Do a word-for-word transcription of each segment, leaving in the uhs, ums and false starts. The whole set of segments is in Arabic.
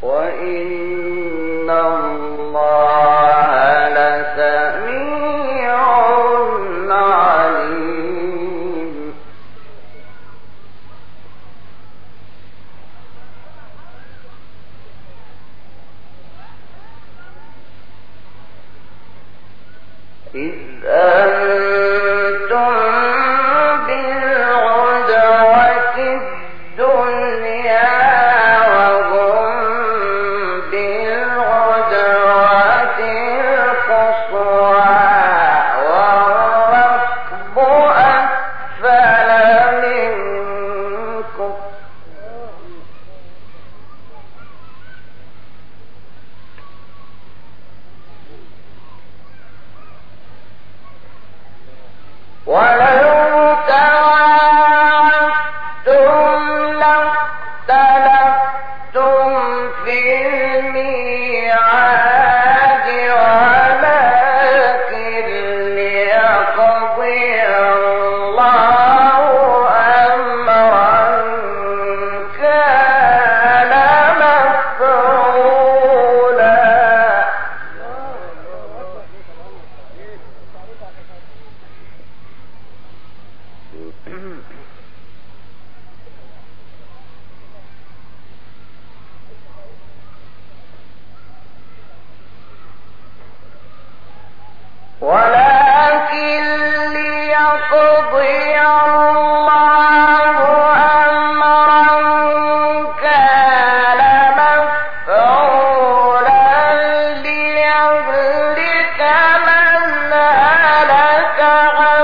وإن الله لسميع عليم. إذ أنتم بالعدوة الدنيا وهم بالعدوة القصوى والركب أسفل منكم ولو تواعدتم لاختلفتم في الميعاد ولكن ليقضي الله أمرا كان مفعولا. ولكن ليقضي الله أمرا كان مفعولا ليهلك من هلك عن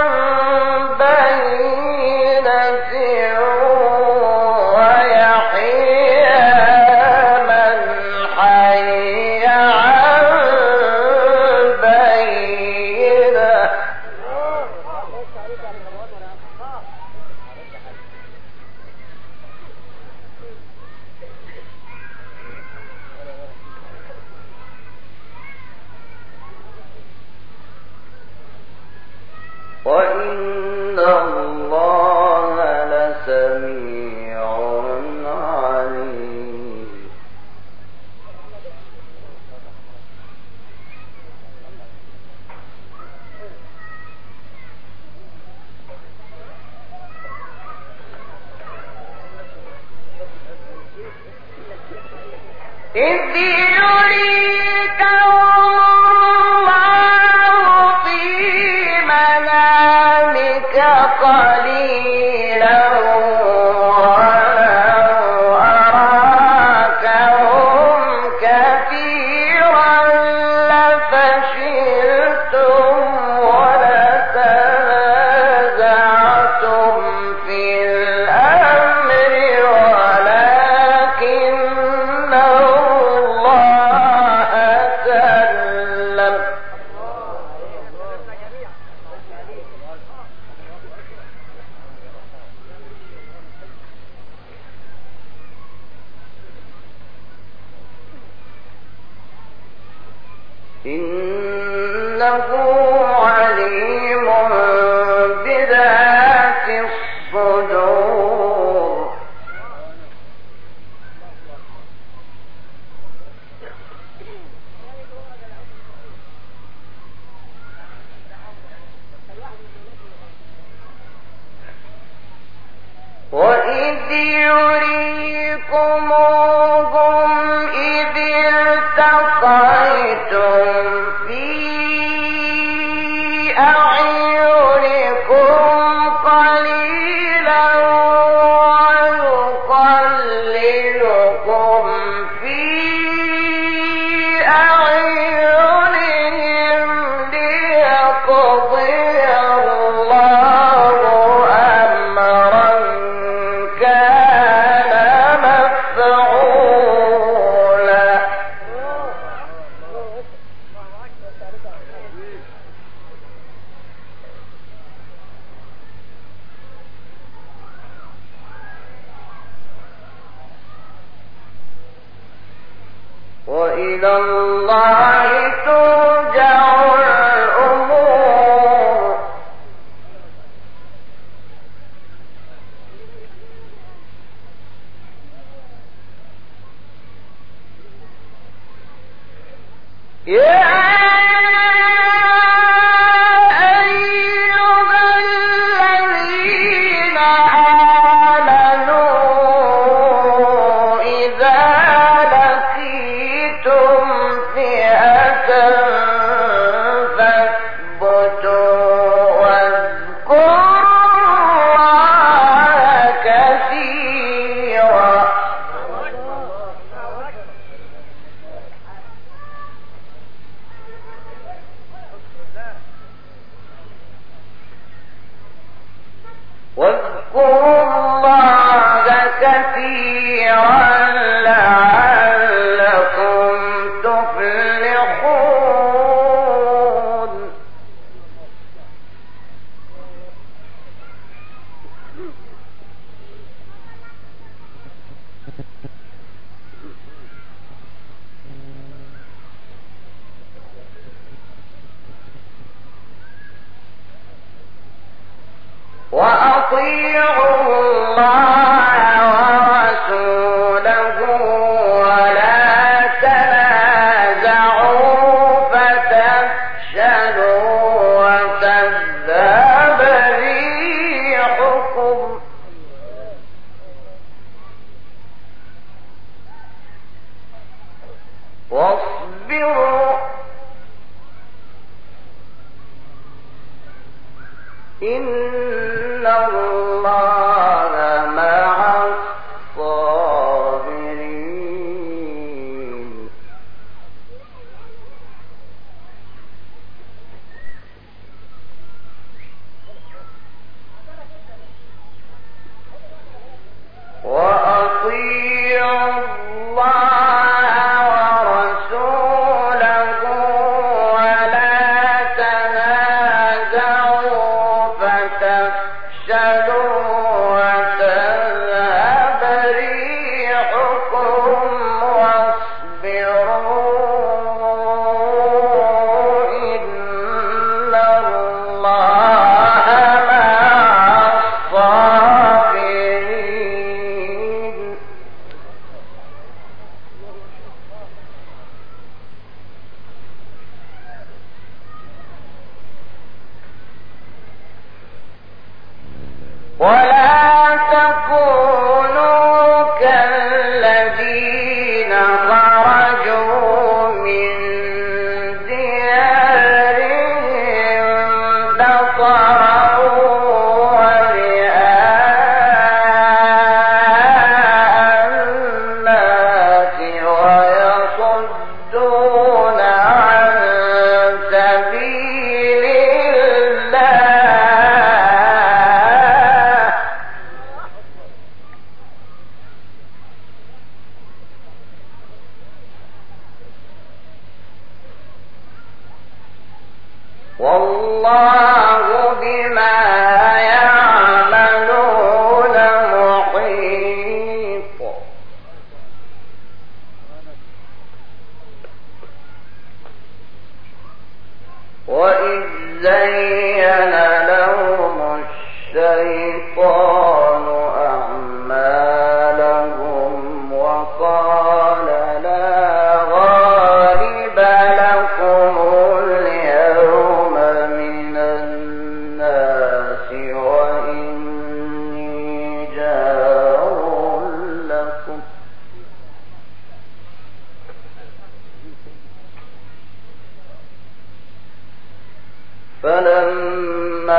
بينة ويحيى من حي عن بينة. وإن الله لسميع عليم. إذ يريكهم الله في منامك قليلا ولو أراكهم كثيرا لفشلتم ولتنازعتم في الأمر ولكن الله سلم. إنه عليم بذات الصدور. وإذ يريكموهم إذ التقيتم في أعينكم قليلا ويقللكم في أعينهم ليقضي الله أمرا كان مفعولا. وإلى الله ترجع الأمور. واذكروا الله كثيرا لعلكم تفلحون. وأطيعوا الله ورسوله ولا تنازعوا فتفشلوا وتذهب ريحكم واصبروا إن الله مع الصابرين. وأطيعوا الله ورسوله ولا تنازعوا فتفشلوا وتذهب ريحكم واصبروا إن الله مع الصابرين. ولا تكونوا كالذين خرجوا من ديارهم بطرا ورئاء الناس ويصدون عن سبيل الله. والله بما يعملون محيط. وإذ زين لهم الشيطان أعمالهم وقال لا غالب لكم اليوم من الناس وإني جار لكم فلما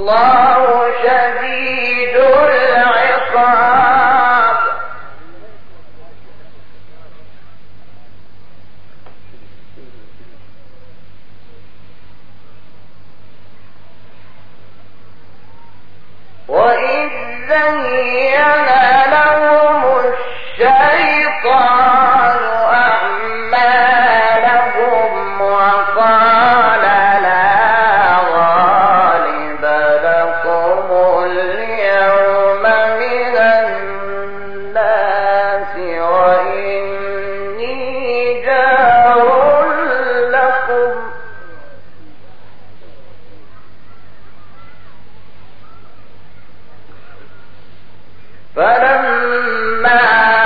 والله شديد العقاب. وإذ زين لهم الشيطان أعمالهم وقال لا غالب لكم اليوم من الناس وإني جار لكم فلما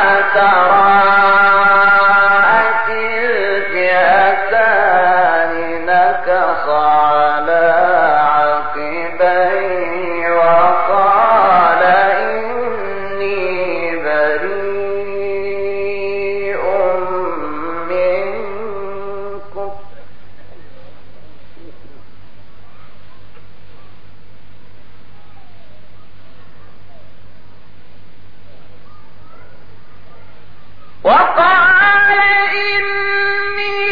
تراءت الفئتان نكص على عقبيه وقال إني بريء منكم وقال إني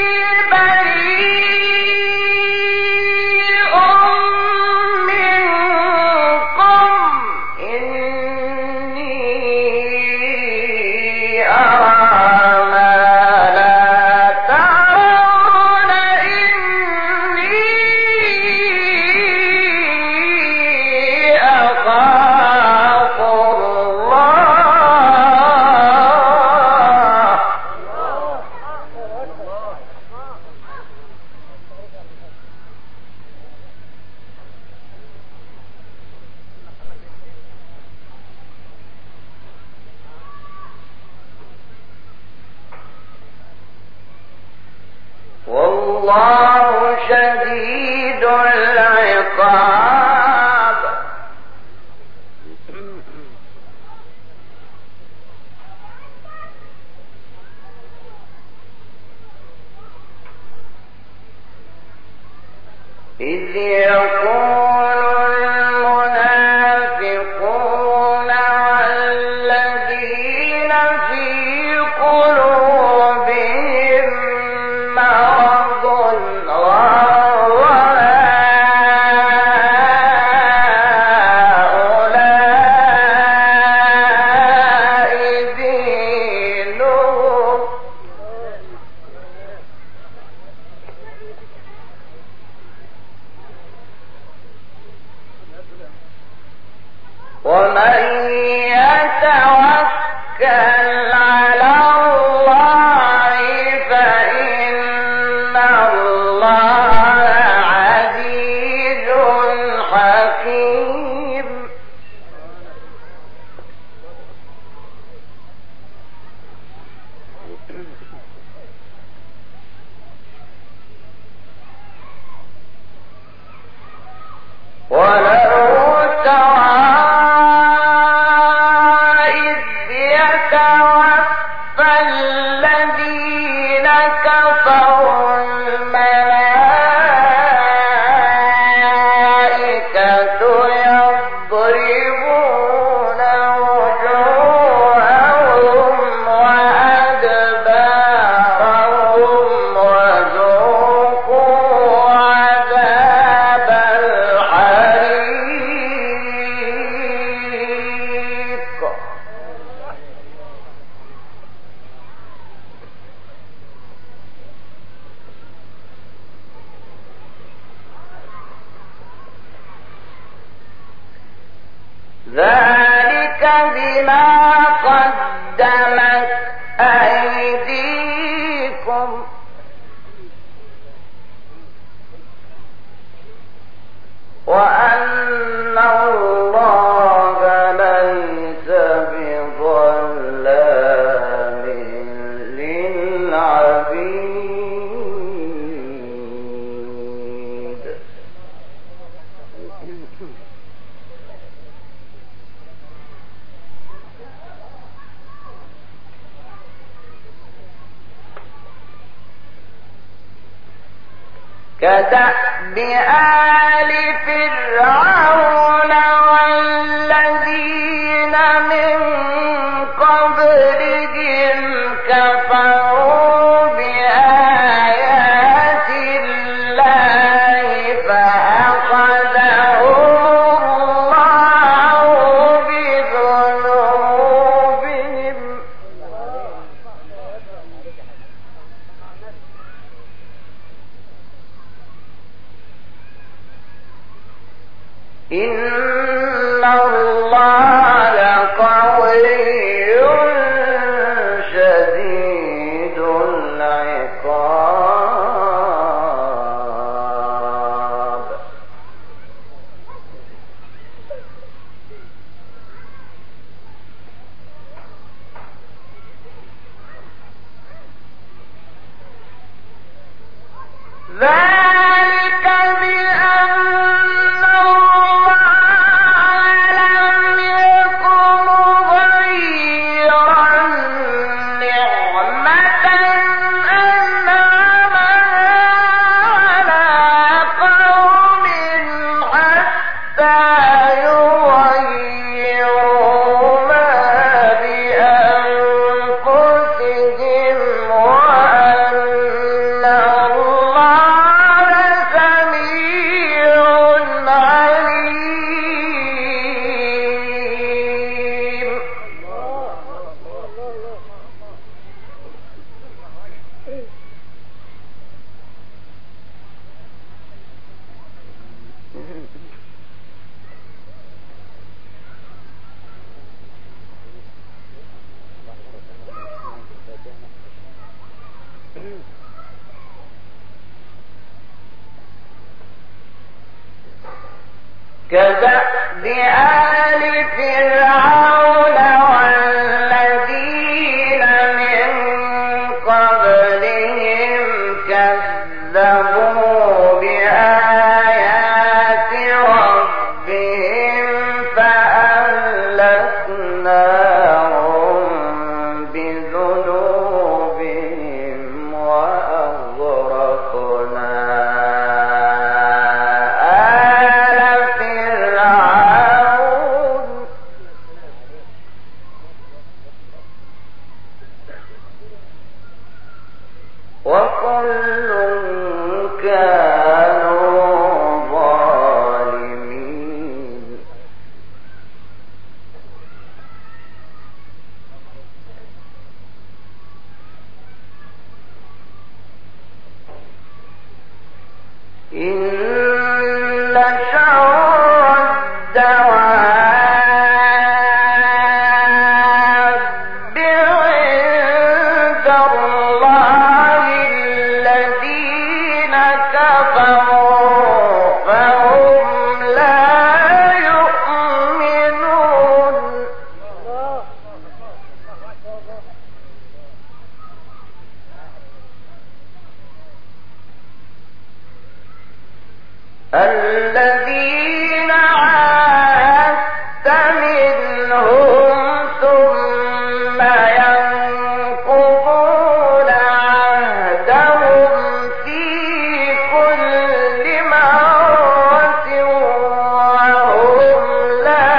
بريء منكم إني أرى ما لا ترون إني أخاف الله. والله شديد العقاب. إذ يقول المنافقون والذين في قلوبهم مرض غر هؤلاء دينهم ومن يتوكل على الله فإن الله عزيز حكيم. ولو ترى إذ يتوفى الذين كفروا الملائكة يضربون وجوههم وأدبارهم وذوقوا عذاب الحريق. ذلك بما قدمت أيديكم وأن الله ليس بظلام للعبيد. كدأب آل فرعون إن الله قوي شديد العقاب. ذلك بأن الله لم يكن غيرا نعمة أنعمها على قوم حتى يغيروا ما بأنفسهم وأن الله سميع عليم. كدأب آل فرعون والذين من قبلهم كذبوا بآيات ربهم فأهلكناهم بذنوبهم وأغرقنا وكل كانوا ظالمين. إن شر الدواب عند الله الذين كفروا فهم لا يؤمنون. الذين عاهدت منهم ثم ينقضون عهدهم في كل مرة وهم لا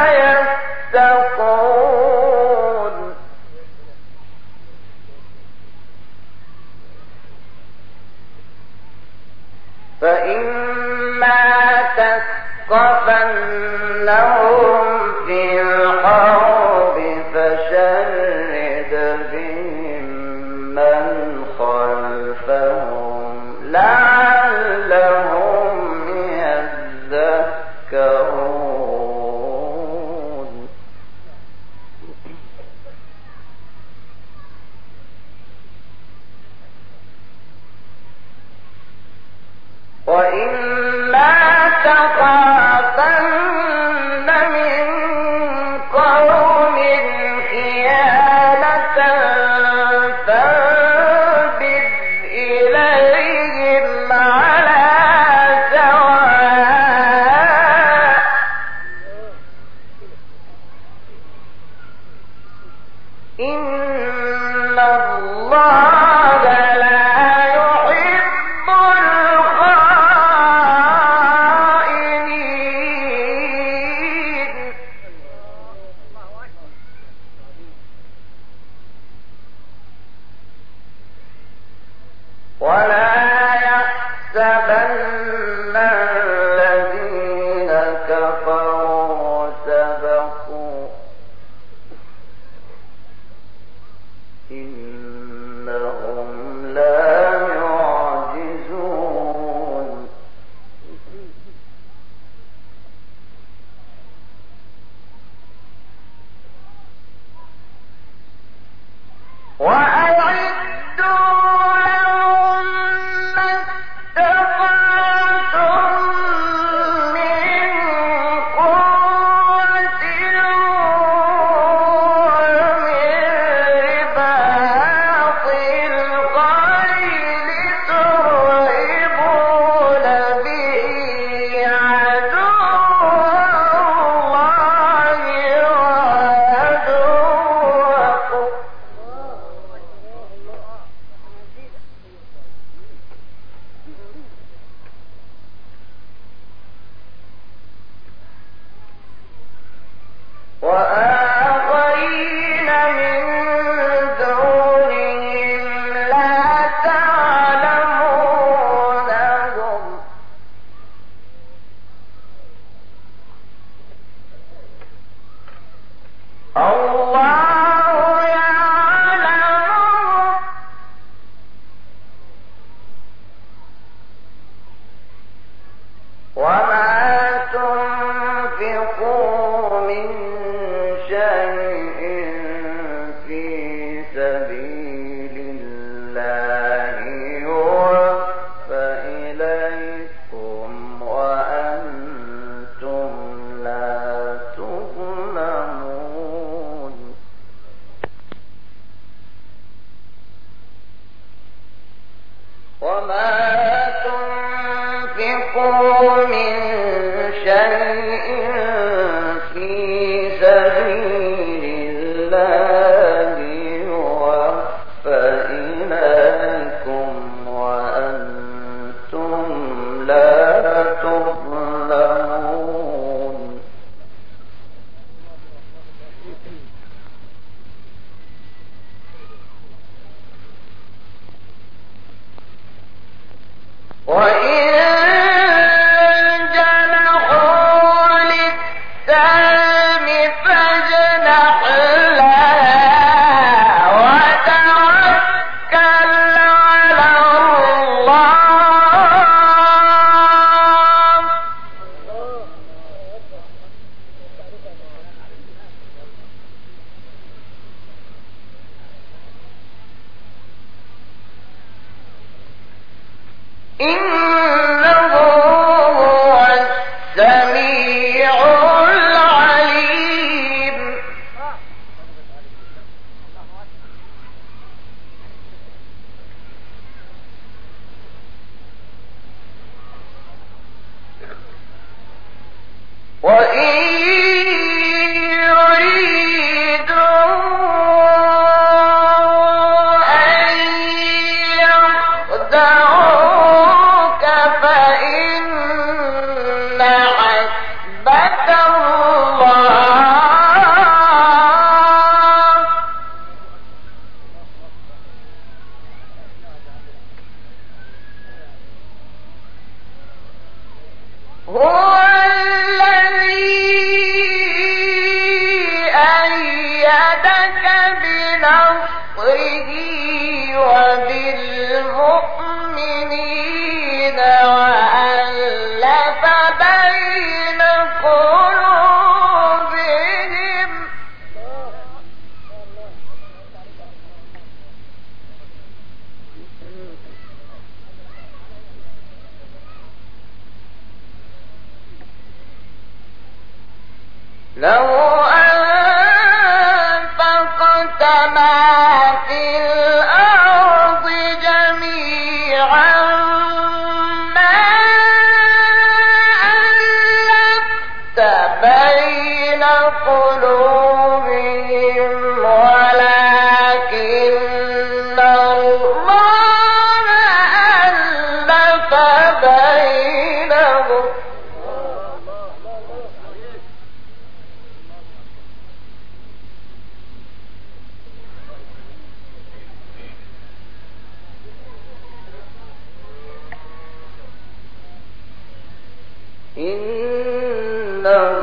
يتقون. فإما تثقفنهم في الحرب فشرد بهم من خلفهم لعلهم يذكرون. وإما تخافن من قوم خيانة فانبذ إليهم على سواء إن الله لا يحب الخائنين. ولا يحسبن الذين كفروا سبقوا إنهم لا يعجزون. وما تنفقوا من شيء في سبيل الله يوفى إليكم وأنتم لا تظلمون. وإن جنحوا للسلم فاجنح لها وتوكل على الله. إنه هو السميع العليم. وإن يريدوا أن يخدعوك فإن حسبك الله هو الذي أيدك بنصره وبالمؤمنين وألف بين قلوبهم. لو أنفقت ما في الأرض جميعا ما ألفت بين قلوبهم ولكن الله ألف بينهم. إنه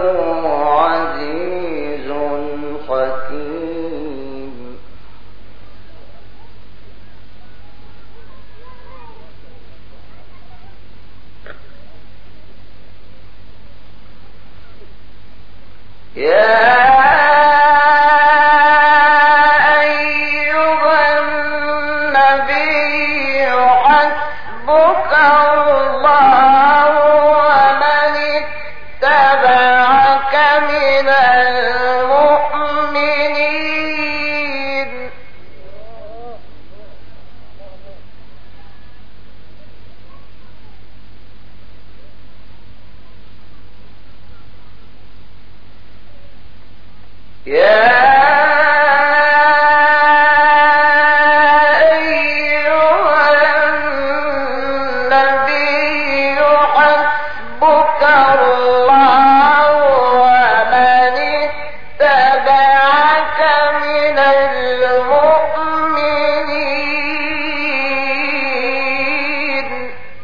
عزيز حكيم. يا أيها النبي حسبك الله ومن اتبعك من المؤمنين. يا أيها النبي حسبك الله ومن اتبعك من المؤمنين.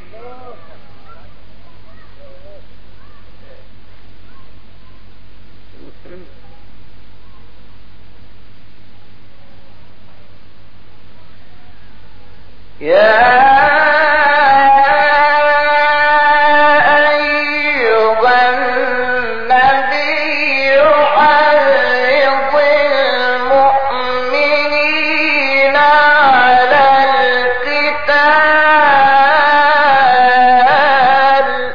يا أيها النبي حرض المؤمنين على القتال.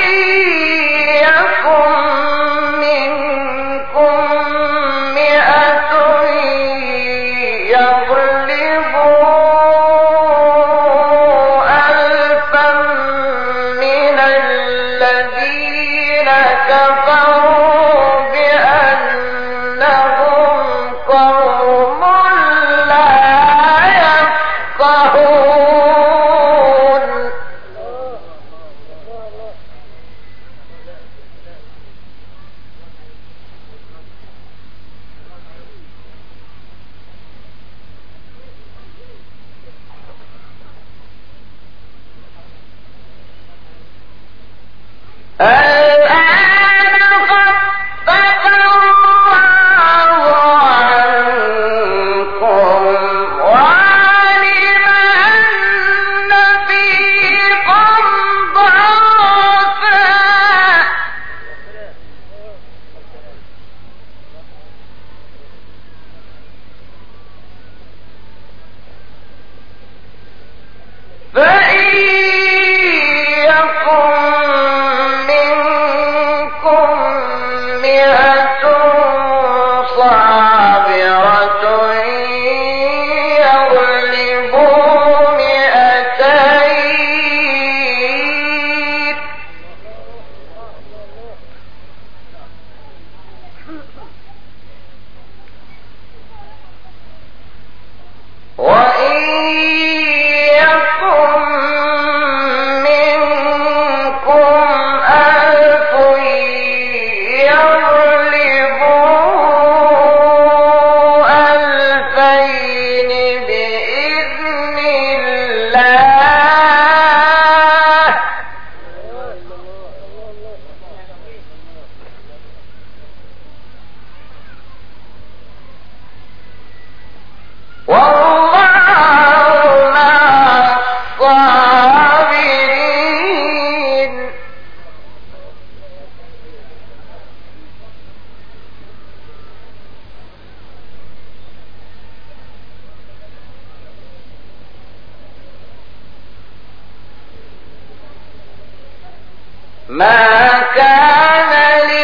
ما كان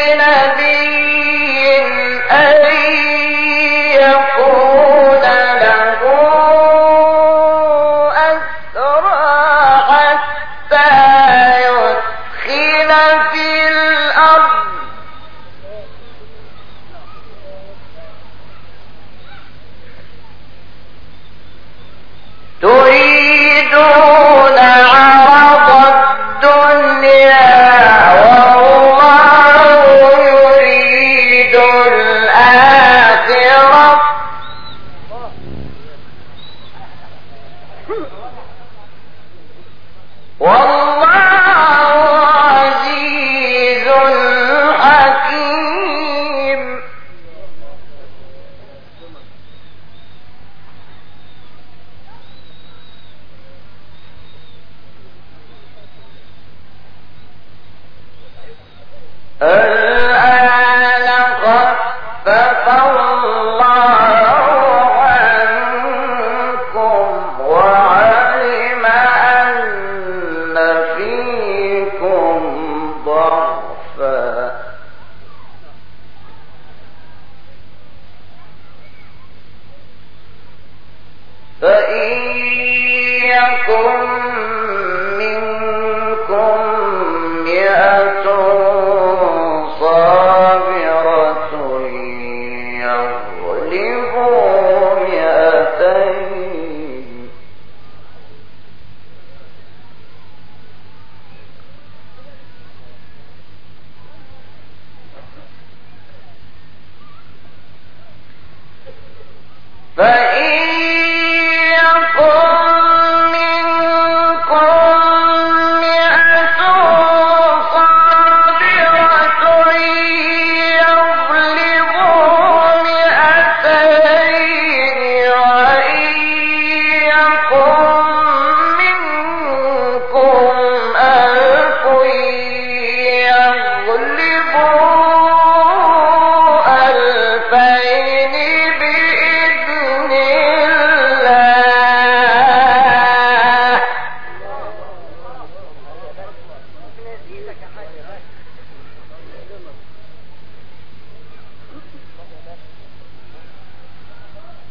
لنبي أن يكون له أسرى حتى يثخن في الأرض تريدون عرض الدنيا الآن خفف الله عنكم وعلم أن فيكم ضعفا فإن يكن منكم مئة صابرة يغلبوا مئتين فإن بإذن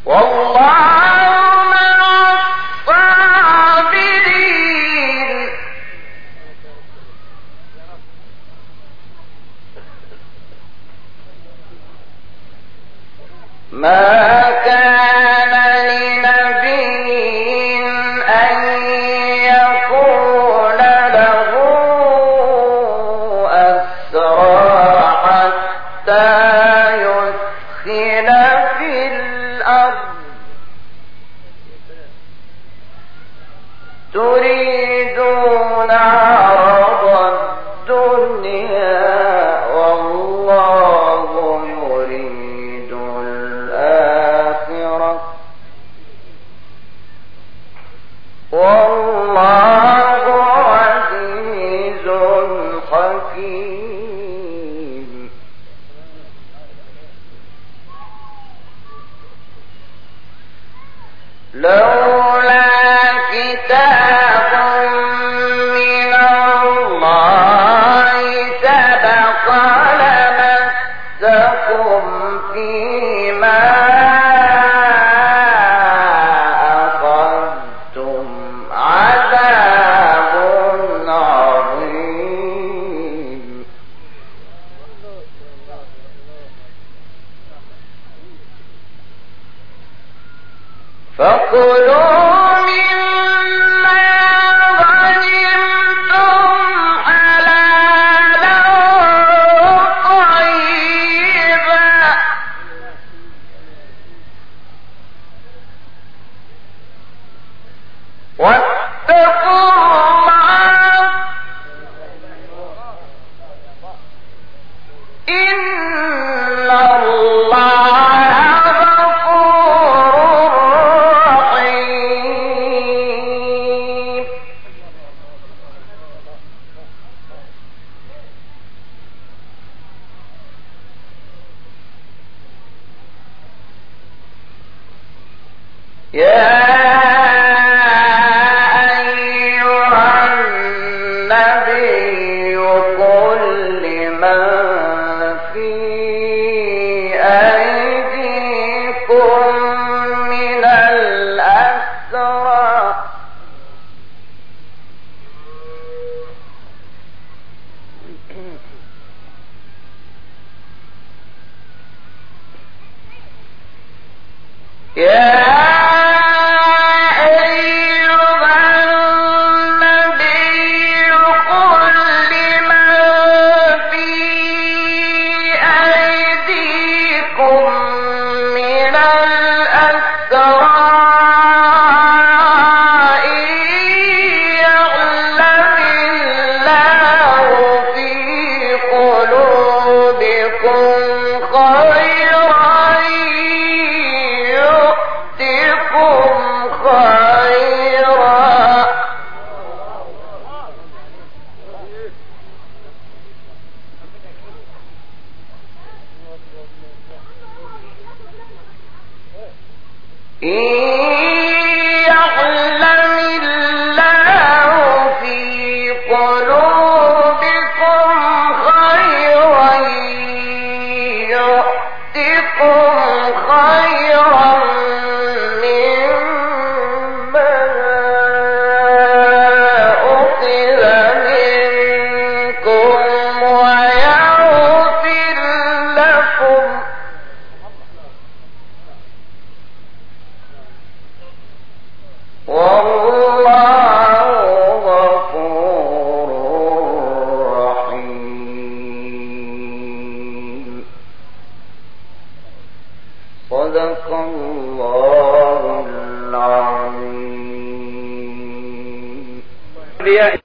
صدق الله العظيم.